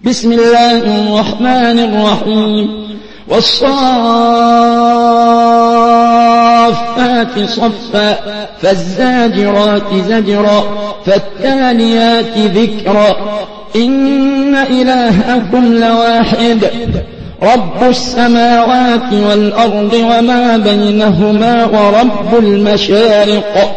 بسم الله الرحمن الرحيم والصافات صفا فالزاجرات زجرا فالتاليات ذكرا إن إلهكم لواحد رب السماوات والأرض وما بينهما ورب المشارق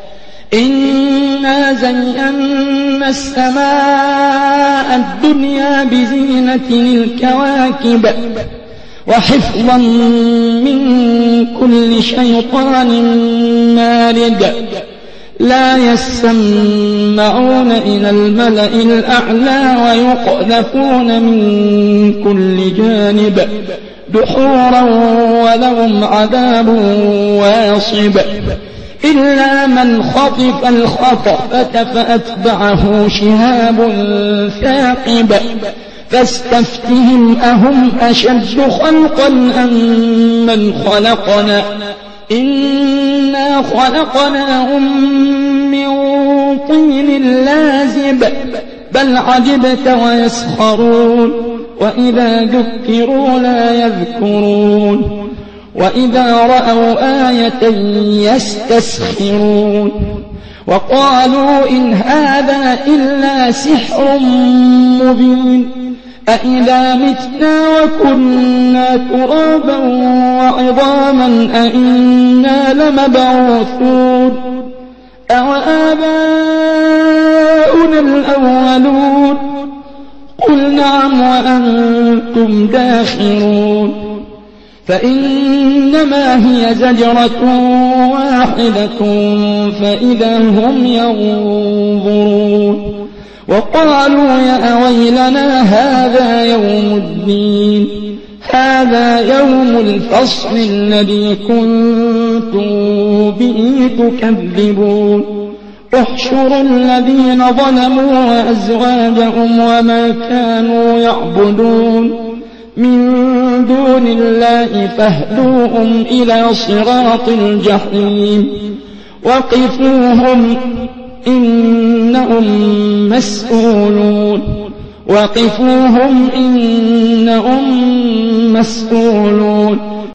إنا زينا السماء الدنيا بزينة الكواكب وحفظا من كل شيطان مارد لا يسمعون إلى الملأ الأعلى ويقذفون من كل جانب دحورا ولهم عذاب واصب إلا من خطف الخطفة فأتبعه شهاب ثاقب فاستفتهم أهم أشد خلقا أم من خلقنا إنا خلقناهم من طين لازب بل عجبت ويسخرون وإذا ذكروا لا يذكرون وإذا رأوا آية يستسخرون وقالوا إن هذا إلا سحر مبين أإذا متنا وكنا ترابا وعظاما أإنا لمبعوثون أوآباؤنا الأولون قل نعم وأنتم داخرون فإنما هي زجرة واحدة فإذا هم ينظرون وقالوا يا ويلنا هذا يوم الدين هذا يوم الفصل الذي كنتم به تكذبون احشروا الذين ظلموا وأزواجهم وما كانوا يعبدون من دون الله فاهدوهم إلى صراط الجحيم وقفوهم إنهم مسؤولون